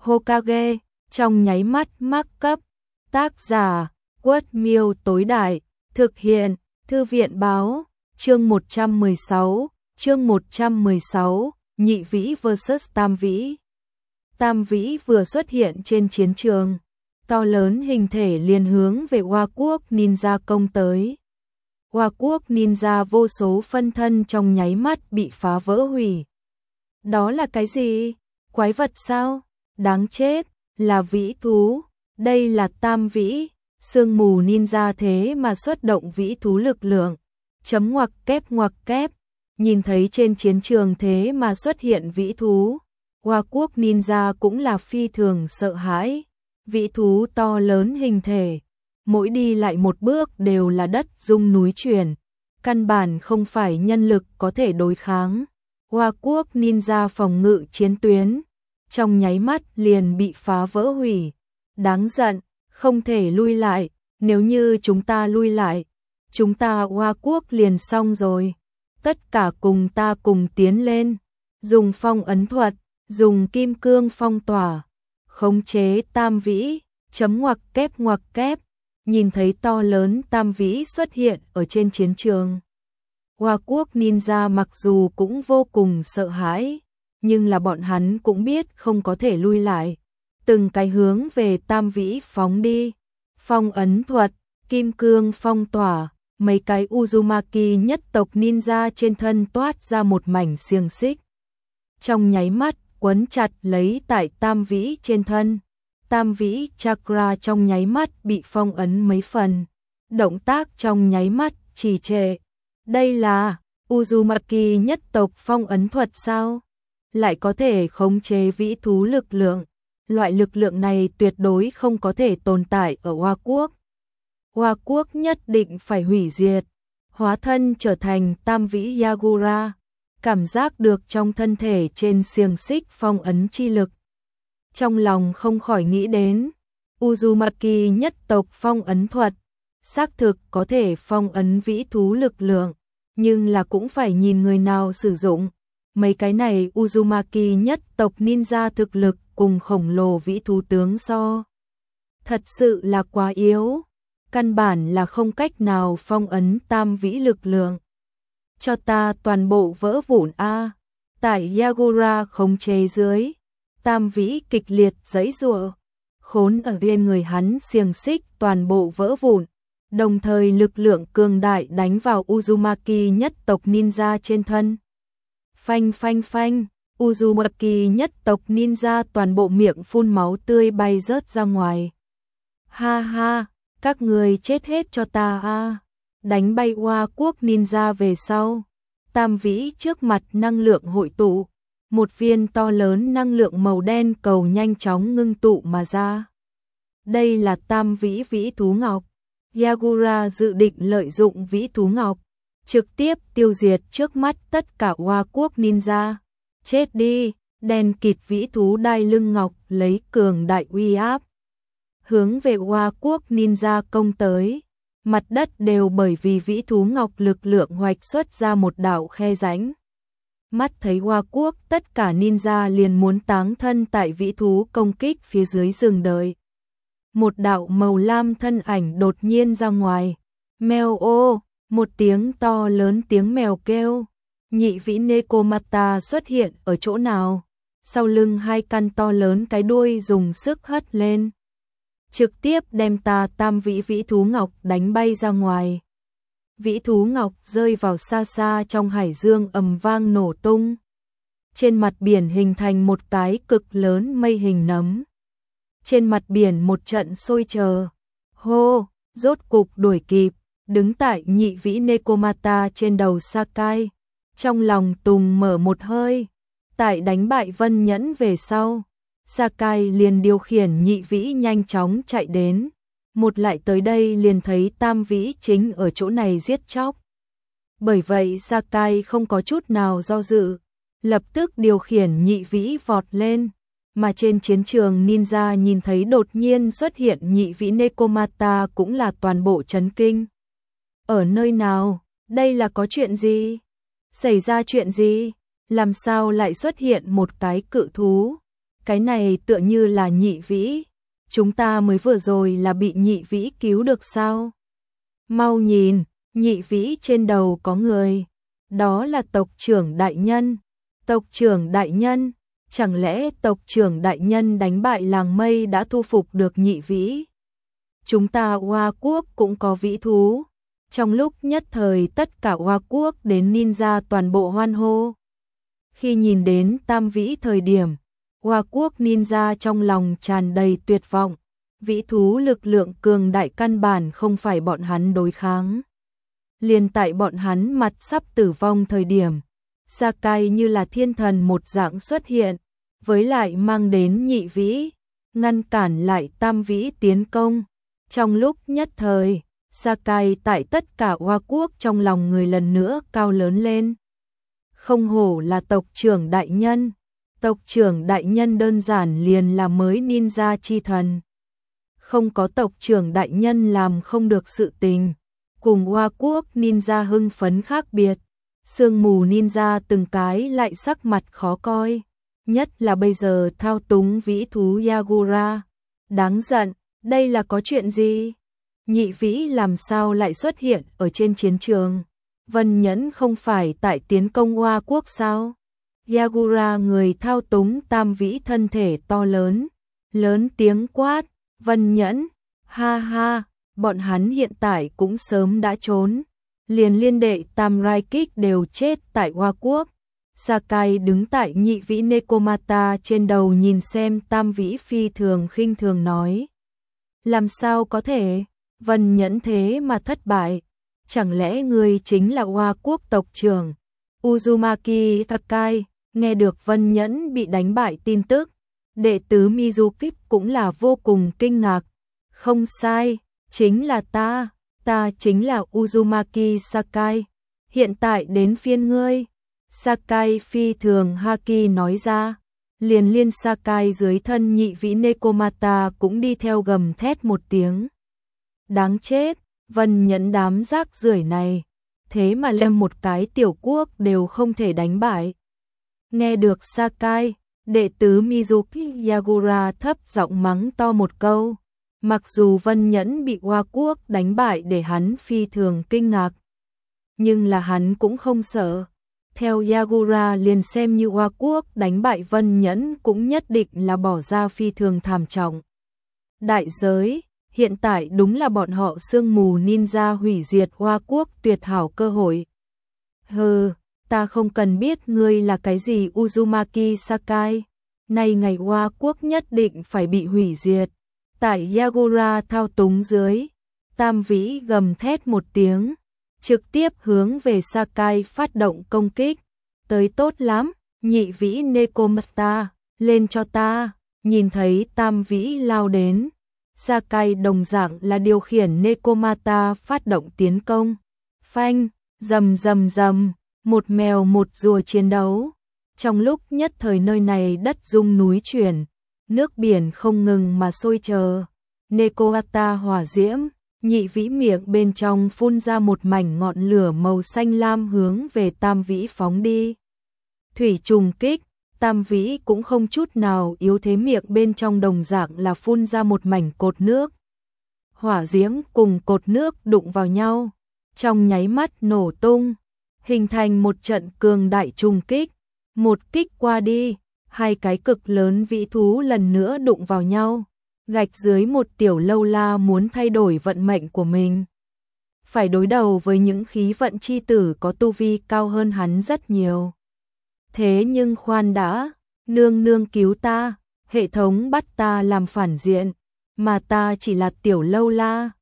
Hokage, trong nháy mắt mắc cấp. Tác giả, Quất Miêu tối đại, thực hiện, Thư viện báo, chương 116, Nhị Vĩ vs Tam Vĩ. Tam Vĩ vừa xuất hiện trên chiến trường, to lớn hình thể liền hướng về Hoa Quốc Ninja công tới. Hoa Quốc Ninja vô số phân thân trong nháy mắt bị phá vỡ hủy. Đó là cái gì? Quái vật sao? Đáng chết, là vĩ thú. Đây là Tam Vĩ, sương mù ninja thế mà xuất động vĩ thú lực lượng. Chấm ngoặc kép, nhìn thấy trên chiến trường thế mà xuất hiện vĩ thú. Hoa Quốc ninja cũng là phi thường sợ hãi. Vĩ thú to lớn hình thể, mỗi đi lại một bước đều là đất rung núi chuyển, căn bản không phải nhân lực có thể đối kháng. Hoa Quốc ninja phòng ngự chiến tuyến, trong nháy mắt liền bị phá vỡ hủy. Đáng giận, không thể lui lại, nếu như chúng ta lui lại, chúng ta Hoa Quốc liền xong rồi. Tất cả cùng ta cùng tiến lên, dùng phong ấn thuật, dùng kim cương phong tỏa, khống chế Tam Vĩ, chấm ngoặc kép, nhìn thấy to lớn Tam Vĩ xuất hiện ở trên chiến trường. Hoa Quốc ninja mặc dù cũng vô cùng sợ hãi, nhưng là bọn hắn cũng biết không có thể lui lại. Từng cái hướng về Tam Vĩ phóng đi. Phong ấn thuật, kim cương phong tỏa, mấy cái Uzumaki nhất tộc ninja trên thân toát ra một mảnh xiềng xích. Trong nháy mắt, quấn chặt lấy tại Tam Vĩ trên thân. Tam Vĩ chakra trong nháy mắt bị phong ấn mấy phần. Động tác trong nháy mắt trì trệ. Đây là Uzumaki nhất tộc phong ấn thuật sao? Lại có thể khống chế vĩ thú lực lượng. Loại lực lượng này tuyệt đối không có thể tồn tại ở Hoa Quốc. Hoa Quốc nhất định phải hủy diệt. Hóa thân trở thành Tam Vĩ Yagura. Cảm giác được trong thân thể trên xiềng xích phong ấn chi lực. Trong lòng không khỏi nghĩ đến Uzumaki nhất tộc phong ấn thuật. Xác thực có thể phong ấn vĩ thú lực lượng, nhưng là cũng phải nhìn người nào sử dụng. Mấy cái này Uzumaki nhất tộc ninja thực lực cùng khổng lồ vĩ thú tướng so. Thật sự là quá yếu, căn bản là không cách nào phong ấn Tam Vĩ lực lượng. Cho ta toàn bộ vỡ vụn a. Tại Yagura khống chế dưới, Tam Vĩ kịch liệt giãy giụa, khốn ở trên người hắn xiềng xích toàn bộ vỡ vụn, đồng thời lực lượng cường đại đánh vào Uzumaki nhất tộc ninja trên thân. Phanh, Uzumaki nhất tộc ninja toàn bộ miệng phun máu tươi bay rớt ra ngoài. Ha ha, các người chết hết cho ta a. Đánh bay Hoa Quốc ninja về sau. Tam Vĩ trước mặt năng lượng hội tụ. Một viên to lớn năng lượng màu đen cầu nhanh chóng ngưng tụ mà ra. Đây là Tam Vĩ vĩ thú ngọc. Yagura dự định lợi dụng vĩ thú ngọc, trực tiếp tiêu diệt trước mắt tất cả Hoa Quốc ninja. Chết đi, đen kịt vĩ thú đai lưng ngọc lấy cường đại uy áp. Hướng về Hoa Quốc ninja công tới. Mặt đất đều bởi vì vĩ thú ngọc lực lượng hoạch xuất ra một đạo khe rãnh. Mắt thấy Hoa Quốc tất cả ninja liền muốn táng thân tại vĩ thú công kích phía dưới rừng đợi. Một đạo màu lam thân ảnh đột nhiên ra ngoài. Mèo ô, một tiếng to lớn tiếng mèo kêu. Nhị Vĩ Nekomata xuất hiện ở chỗ nào? Sau lưng hai căn to lớn cái đuôi dùng sức hất lên. Trực tiếp đem Tam Vĩ vĩ thú ngọc đánh bay ra ngoài. Vĩ thú ngọc rơi vào xa xa trong hải dương ầm vang nổ tung. Trên mặt biển hình thành một cái cực lớn mây hình nấm. Trên mặt biển một trận sôi chờ. Hô, rốt cục đuổi kịp, đứng tại Nhị Vĩ Nekomata trên đầu Sakai. Trong lòng tùng mở một hơi. Tại đánh bại Vân Nhẫn về sau, Sakai liền điều khiển Nhị Vĩ nhanh chóng chạy đến. Một lại tới đây liền thấy Tam Vĩ chính ở chỗ này giết chóc. Bởi vậy Sakai không có chút nào do dự, lập tức điều khiển Nhị Vĩ vọt lên. Mà trên chiến trường ninja nhìn thấy đột nhiên xuất hiện Nhị Vĩ Nekomata cũng là toàn bộ chấn kinh. Ở nơi nào? Đây là có chuyện gì? Xảy ra chuyện gì? Làm sao lại xuất hiện một cái cự thú? Cái này tựa như là Nhị Vĩ, chúng ta mới vừa rồi là bị Nhị Vĩ cứu được sao? Mau nhìn, Nhị Vĩ trên đầu có người, đó là tộc trưởng đại nhân. Tộc trưởng đại nhân, chẳng lẽ tộc trưởng đại nhân đánh bại làng mây đã thu phục được Nhị Vĩ? Chúng ta Hoa Quốc cũng có vĩ thú. Trong lúc nhất thời tất cả Hoa Quốc đến ninja toàn bộ hoan hô. Khi nhìn đến Tam Vĩ thời điểm, Hoa Quốc ninja trong lòng tràn đầy tuyệt vọng. Vĩ thú lực lượng cường đại căn bản không phải bọn hắn đối kháng. Liền tại bọn hắn mặt sắp tử vong thời điểm, Sakai như là thiên thần một dạng xuất hiện, với lại mang đến Nhị Vĩ, ngăn cản lại Tam Vĩ tiến công. Trong lúc nhất thời, Sakai tại tất cả Hoa Quốc trong lòng người lần nữa cao lớn lên. Không hổ là tộc trưởng đại nhân, tộc trưởng đại nhân đơn giản liền là mới ninja chi thần. Không có tộc trưởng đại nhân làm không được sự tình. Cùng Hoa Quốc ninja hưng phấn khác biệt, sương mù ninja từng cái lại sắc mặt khó coi, nhất là bây giờ thao túng vĩ thú Yagura. Đáng giận, đây là có chuyện gì? Nhị Vĩ làm sao lại xuất hiện ở trên chiến trường? Vân Nhẫn không phải tại tiến công Hoa Quốc sao? Yagura người thao túng Tam Vĩ thân thể to lớn, lớn tiếng quát, Vân Nhẫn, ha ha, bọn hắn hiện tại cũng sớm đã trốn, liền liên đệ Tam Rai Kích đều chết tại Hoa Quốc. Sakai đứng tại Nhị Vĩ Nekomata trên đầu nhìn xem Tam Vĩ phi thường khinh thường nói. Làm sao có thể, Vân Nhẫn thế mà thất bại, chẳng lẽ người chính là Hoa Quốc tộc trưởng? Uzumaki Sakai, nghe được Vân Nhẫn bị đánh bại tin tức, đệ tứ Mizuki cũng là vô cùng kinh ngạc. Không sai, chính là ta chính là Uzumaki Sakai, hiện tại đến phiên ngươi. Sakai phi thường haki nói ra, liền liên Sakai dưới thân Nhị Vĩ Nekomata cũng đi theo gầm thét một tiếng. Đáng chết, Vân Nhẫn đám rác rưởi này, thế mà lem một cái tiểu quốc đều không thể đánh bại. Nghe được Sakai, đệ tứ Mizuki Yagura thấp giọng mắng to một câu. Mặc dù Vân Nhẫn bị Hoa Quốc đánh bại để hắn phi thường kinh ngạc, nhưng là hắn cũng không sợ. Theo Yagura liền xem như Hoa Quốc đánh bại Vân Nhẫn cũng nhất định là bỏ ra phi thường thảm trọng đại giới. Hiện tại đúng là bọn họ sương mù ninja hủy diệt Hoa Quốc tuyệt hảo cơ hội. Hừ, ta không cần biết ngươi là cái gì Uzumaki Sakai, nay ngày Hoa Quốc nhất định phải bị hủy diệt. Tại Yagura thao túng dưới, Tam Vĩ gầm thét một tiếng, trực tiếp hướng về Sakai phát động công kích. Tới tốt lắm, Nhị Vĩ Nekomata, lên cho ta. Nhìn thấy Tam Vĩ lao đến, Sakai đồng dạng là điều khiển Nekomata phát động tiến công. Phanh, rầm rầm rầm, một mèo một rùa chiến đấu. Trong lúc nhất thời nơi này đất rung núi chuyển, nước biển không ngừng mà sôi chờ. Nekomata hỏa diễm, Nhị Vĩ miệng bên trong phun ra một mảnh ngọn lửa màu xanh lam hướng về Tam Vĩ phóng đi. Thủy trùng kích, Tam Vĩ cũng không chút nào yếu thế, miệng bên trong đồng dạng là phun ra một mảnh cột nước. Hỏa diễm cùng cột nước đụng vào nhau, trong nháy mắt nổ tung, hình thành một trận cường đại trùng kích. Một kích qua đi, hai cái cực lớn vĩ thú lần nữa đụng vào nhau, gạch dưới một tiểu lâu la muốn thay đổi vận mệnh của mình. Phải đối đầu với những khí vận chi tử có tu vi cao hơn hắn rất nhiều. Thế nhưng khoan đã, nương nương cứu ta, hệ thống bắt ta làm phản diện, mà ta chỉ là tiểu lâu la.